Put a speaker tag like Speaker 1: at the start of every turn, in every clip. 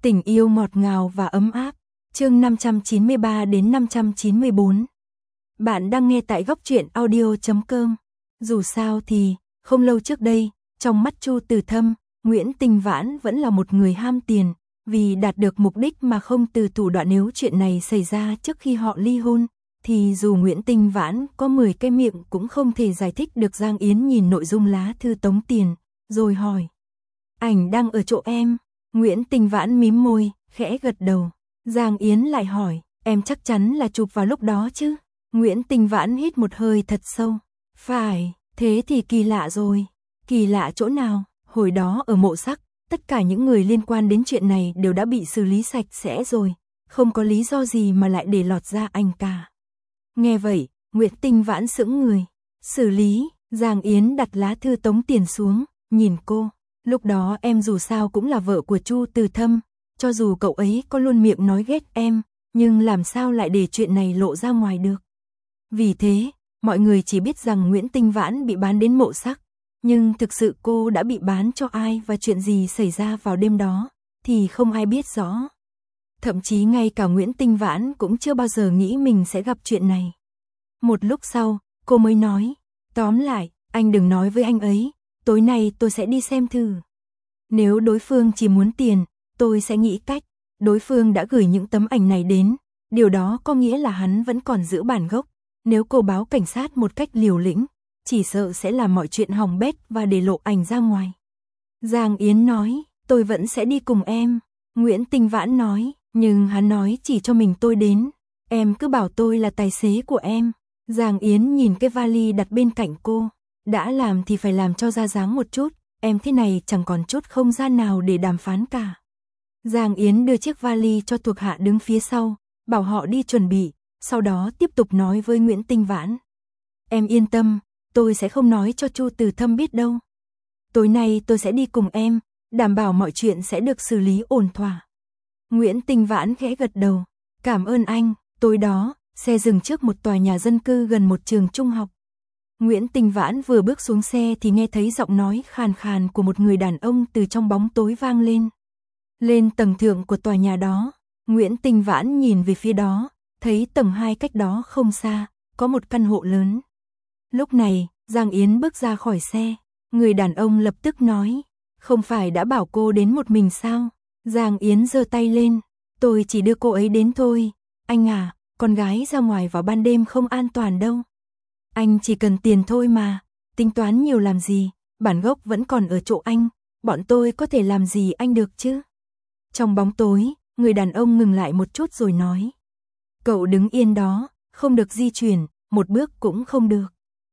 Speaker 1: Tình yêu ngọt ngào và ấm áp. Chương 593 đến 594. Bạn đang nghe tại góc truyện audio.com. Dù sao thì, không lâu trước đây, trong mắt Chu Từ Thâm, Nguyễn Tinh Vãn vẫn là một người ham tiền, vì đạt được mục đích mà không từ thủ đoạn. Nếu chuyện này xảy ra trước khi họ ly hôn, thì dù Nguyễn Tinh Vãn có 10 cái miệng cũng không thể giải thích được. Giang Yến nhìn nội dung lá thư tống tiền, rồi hỏi: ảnh đang ở chỗ em? Nguyễn Tinh Vãn mím môi, khẽ gật đầu. Giang Yến lại hỏi: em chắc chắn là chụp vào lúc đó chứ? Nguyễn Tinh Vãn hít một hơi thật sâu. Phải, thế thì kỳ lạ rồi. Kỳ lạ chỗ nào? Hồi đó ở Mộ Sắc, tất cả những người liên quan đến chuyện này đều đã bị xử lý sạch sẽ rồi, không có lý do gì mà lại để lọt ra anh cả. Nghe vậy, Nguyễn Tinh Vãn sững người. Xử lý? Giang Yến đặt lá thư tống tiền xuống, nhìn cô. Lúc đó em dù sao cũng là vợ của Chu Từ Thâm, cho dù cậu ấy có luôn miệng nói ghét em, nhưng làm sao lại để chuyện này lộ ra ngoài được. Vì thế, mọi người chỉ biết rằng Nguyễn Tinh Vãn bị bán đến Mộ Sắc, nhưng thực sự cô đã bị bán cho ai và chuyện gì xảy ra vào đêm đó, thì không ai biết rõ. Thậm chí ngay cả Nguyễn Tinh Vãn cũng chưa bao giờ nghĩ mình sẽ gặp chuyện này. Một lúc sau, cô mới nói: tóm lại, anh đừng nói với anh ấy, tối nay tôi sẽ đi xem thử. Nếu đối phương chỉ muốn tiền, tôi sẽ nghĩ cách. Đối phương đã gửi những tấm ảnh này đến, điều đó có nghĩa là hắn vẫn còn giữ bản gốc. Nếu cô báo cảnh sát một cách liều lĩnh, chỉ sợ sẽ làm mọi chuyện hỏng bét và để lộ ảnh ra ngoài. Giang Yến nói: tôi vẫn sẽ đi cùng em. Nguyễn Tinh Vãn nói: nhưng hắn nói chỉ cho mình tôi đến. Em cứ bảo tôi là tài xế của em. Giang Yến nhìn cái vali đặt bên cạnh cô. Đã làm thì phải làm cho ra dáng một chút, em thế này chẳng còn chút không gian nào để đàm phán cả. Giang Yến đưa chiếc vali cho thuộc hạ đứng phía sau, bảo họ đi chuẩn bị, sau đó tiếp tục nói với Nguyễn Tinh Vãn: em yên tâm, tôi sẽ không nói cho Chu Từ Thâm biết đâu. Tối nay tôi sẽ đi cùng em, đảm bảo mọi chuyện sẽ được xử lý ổn thỏa. Nguyễn Tinh Vãn khẽ gật đầu. Cảm ơn anh. Tối đó, xe dừng trước một tòa nhà dân cư gần một trường trung học. Nguyễn Tinh Vãn vừa bước xuống xe thì nghe thấy giọng nói khàn khàn của một người đàn ông từ trong bóng tối vang lên. Lên tầng thượng của tòa nhà đó, Nguyễn Tinh Vãn nhìn về phía đó, thấy tầng 2 cách đó không xa, có một căn hộ lớn. Lúc này, Giang Yến bước ra khỏi xe, người đàn ông lập tức nói: không phải đã bảo cô đến một mình sao? Giang Yến giơ tay lên: tôi chỉ đưa cô ấy đến thôi. Anh à, con gái ra ngoài vào ban đêm không an toàn đâu. Anh chỉ cần tiền thôi mà, tính toán nhiều làm gì, bản gốc vẫn còn ở chỗ anh, bọn tôi có thể làm gì anh được chứ? Trong bóng tối, người đàn ông ngừng lại một chút rồi nói: cậu đứng yên đó, không được di chuyển, một bước cũng không được.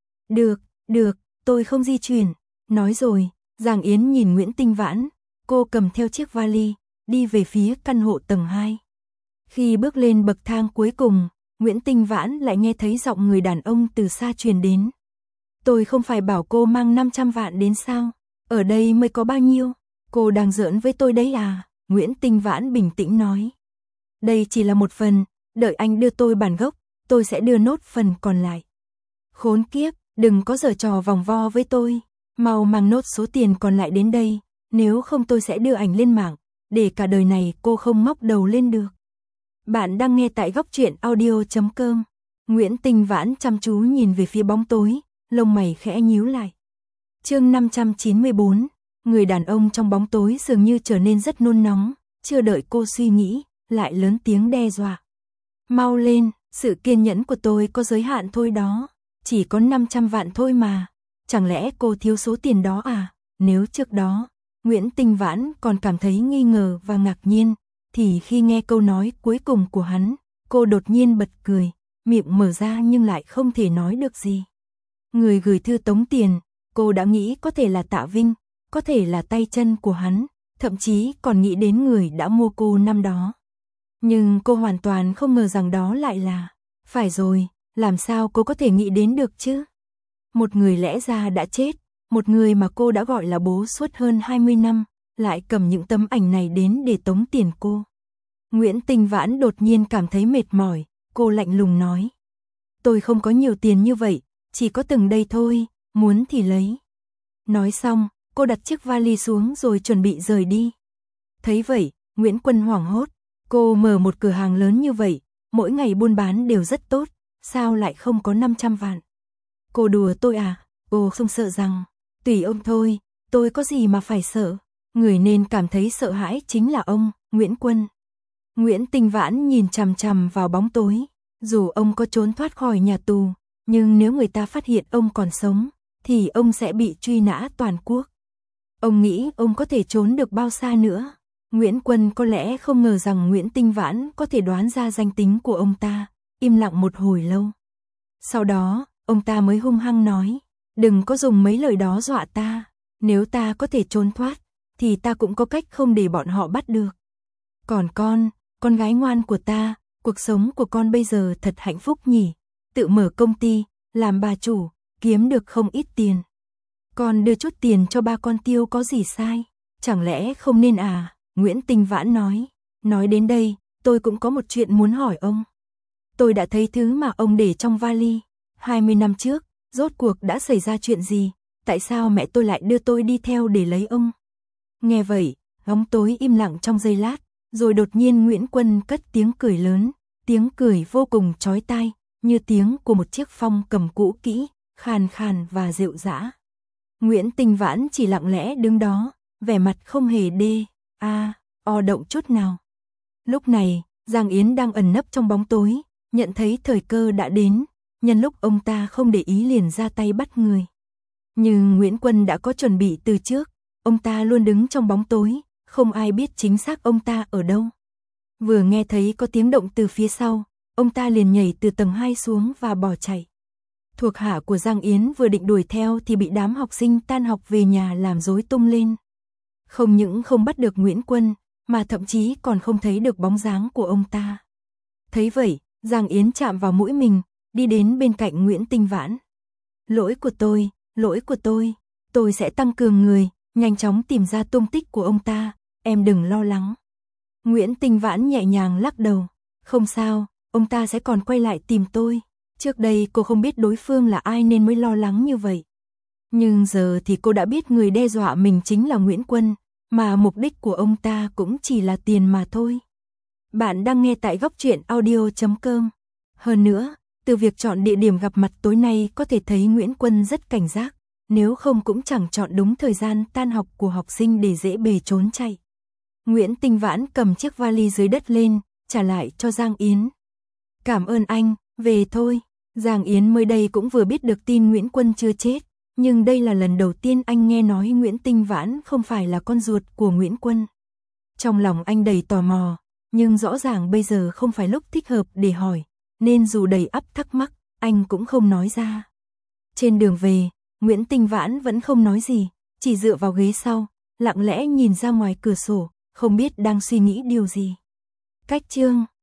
Speaker 1: Được, tôi không di chuyển. Nói rồi, Giang Yến nhìn Nguyễn Tinh Vãn, cô cầm theo chiếc vali, đi về phía căn hộ tầng 2. Khi bước lên bậc thang cuối cùng, Nguyễn Tinh Vãn lại nghe thấy giọng người đàn ông từ xa truyền đến: tôi không phải bảo cô mang 500 vạn đến sao? Ở đây mới có bao nhiêu? Cô đang giỡn với tôi đấy à? Nguyễn Tinh Vãn bình tĩnh nói: đây chỉ là một phần, đợi anh đưa tôi bản gốc, tôi sẽ đưa nốt phần còn lại. Khốn kiếp, đừng có giở trò vòng vo với tôi, mau mang nốt số tiền còn lại đến đây, nếu không tôi sẽ đưa ảnh lên mạng, để cả đời này cô không ngóc đầu lên được. Bạn đang nghe tại góc truyện audio.com. Nguyễn Tinh Vãn chăm chú nhìn về phía bóng tối, lông mày khẽ nhíu lại. Chương 594. Người đàn ông trong bóng tối dường như trở nên rất nôn nóng, chưa đợi cô suy nghĩ, lại lớn tiếng đe dọa: mau lên, sự kiên nhẫn của tôi có giới hạn thôi đó, chỉ có 500 vạn thôi mà, chẳng lẽ cô thiếu số tiền đó à? Nếu trước đó, Nguyễn Tinh Vãn còn cảm thấy nghi ngờ và ngạc nhiên, thì khi nghe câu nói cuối cùng của hắn, cô đột nhiên bật cười, miệng mở ra nhưng lại không thể nói được gì. Người gửi thư tống tiền, cô đã nghĩ có thể là Tạ Vinh, có thể là tay chân của hắn, thậm chí còn nghĩ đến người đã mua cô năm đó. Nhưng cô hoàn toàn không ngờ rằng đó lại là... Phải rồi, làm sao cô có thể nghĩ đến được chứ? Một người lẽ ra đã chết, một người mà cô đã gọi là bố suốt hơn 20 năm, lại cầm những tấm ảnh này đến để tống tiền cô. Nguyễn Tinh Vãn đột nhiên cảm thấy mệt mỏi, cô lạnh lùng nói: tôi không có nhiều tiền như vậy, chỉ có từng đây thôi, muốn thì lấy. Nói xong, cô đặt chiếc vali xuống rồi chuẩn bị rời đi. Thấy vậy, Nguyễn Quân hoảng hốt, cô mở một cửa hàng lớn như vậy, mỗi ngày buôn bán đều rất tốt, sao lại không có 500 vạn? Cô đùa tôi à? Cô không sợ rằng, tùy ông thôi, tôi có gì mà phải sợ, người nên cảm thấy sợ hãi chính là ông, Nguyễn Quân. Nguyễn Tinh Vãn nhìn chằm chằm vào bóng tối, dù ông có trốn thoát khỏi nhà tù, nhưng nếu người ta phát hiện ông còn sống, thì ông sẽ bị truy nã toàn quốc. Ông nghĩ ông có thể trốn được bao xa nữa? Nguyễn Quân có lẽ không ngờ rằng Nguyễn Tinh Vãn có thể đoán ra danh tính của ông ta, im lặng một hồi lâu. Sau đó, ông ta mới hung hăng nói, đừng có dùng mấy lời đó dọa ta, nếu ta có thể trốn thoát, thì ta cũng có cách không để bọn họ bắt được. Còn con gái ngoan của ta, cuộc sống của con bây giờ thật hạnh phúc nhỉ, tự mở công ty, làm bà chủ, kiếm được không ít tiền. Con đưa chút tiền cho ba con tiêu có gì sai, chẳng lẽ không nên à? Nguyễn Tinh Vãn nói đến đây, tôi cũng có một chuyện muốn hỏi ông. Tôi đã thấy thứ mà ông để trong vali, 20 năm trước, rốt cuộc đã xảy ra chuyện gì, tại sao mẹ tôi lại đưa tôi đi theo để lấy ông? Nghe vậy, bóng tối im lặng trong giây lát, rồi đột nhiên Nguyễn Quân cất tiếng cười lớn, tiếng cười vô cùng chói tai, như tiếng của một chiếc phong cầm cũ kỹ, khàn khàn và rệu rã. Nguyễn Tinh Vãn chỉ lặng lẽ đứng đó, vẻ mặt không hề động chút nào. Lúc này, Giang Yến đang ẩn nấp trong bóng tối, nhận thấy thời cơ đã đến, nhân lúc ông ta không để ý liền ra tay bắt người. Nhưng Nguyễn Quân đã có chuẩn bị từ trước, ông ta luôn đứng trong bóng tối, không ai biết chính xác ông ta ở đâu. Vừa nghe thấy có tiếng động từ phía sau, ông ta liền nhảy từ tầng 2 xuống và bỏ chạy. Thuộc hạ của Giang Yến vừa định đuổi theo thì bị đám học sinh tan học về nhà làm rối tung lên. Không những không bắt được Nguyễn Quân, mà thậm chí còn không thấy được bóng dáng của ông ta. Thấy vậy, Giang Yến chạm vào mũi mình, đi đến bên cạnh Nguyễn Tinh Vãn. Lỗi của tôi sẽ tăng cường người, nhanh chóng tìm ra tung tích của ông ta, em đừng lo lắng. Nguyễn Tinh Vãn nhẹ nhàng lắc đầu, không sao, ông ta sẽ còn quay lại tìm tôi. Trước đây cô không biết đối phương là ai nên mới lo lắng như vậy. Nhưng giờ thì cô đã biết người đe dọa mình chính là Nguyễn Quân, mà mục đích của ông ta cũng chỉ là tiền mà thôi. Bạn đang nghe tại góc truyện audio.com. Hơn nữa, từ việc chọn địa điểm gặp mặt tối nay có thể thấy Nguyễn Quân rất cảnh giác, nếu không cũng chẳng chọn đúng thời gian tan học của học sinh để dễ bề trốn chạy. Nguyễn Tinh Vãn cầm chiếc vali dưới đất lên, trả lại cho Giang Yến. Cảm ơn anh, về thôi. Giang Yến mới đây cũng vừa biết được tin Nguyễn Quân chưa chết, nhưng đây là lần đầu tiên anh nghe nói Nguyễn Tinh Vãn không phải là con ruột của Nguyễn Quân. Trong lòng anh đầy tò mò, nhưng rõ ràng bây giờ không phải lúc thích hợp để hỏi, nên dù đầy ắp thắc mắc, anh cũng không nói ra. Trên đường về, Nguyễn Tinh Vãn vẫn không nói gì, chỉ dựa vào ghế sau, lặng lẽ nhìn ra ngoài cửa sổ, không biết đang suy nghĩ điều gì. Cách chương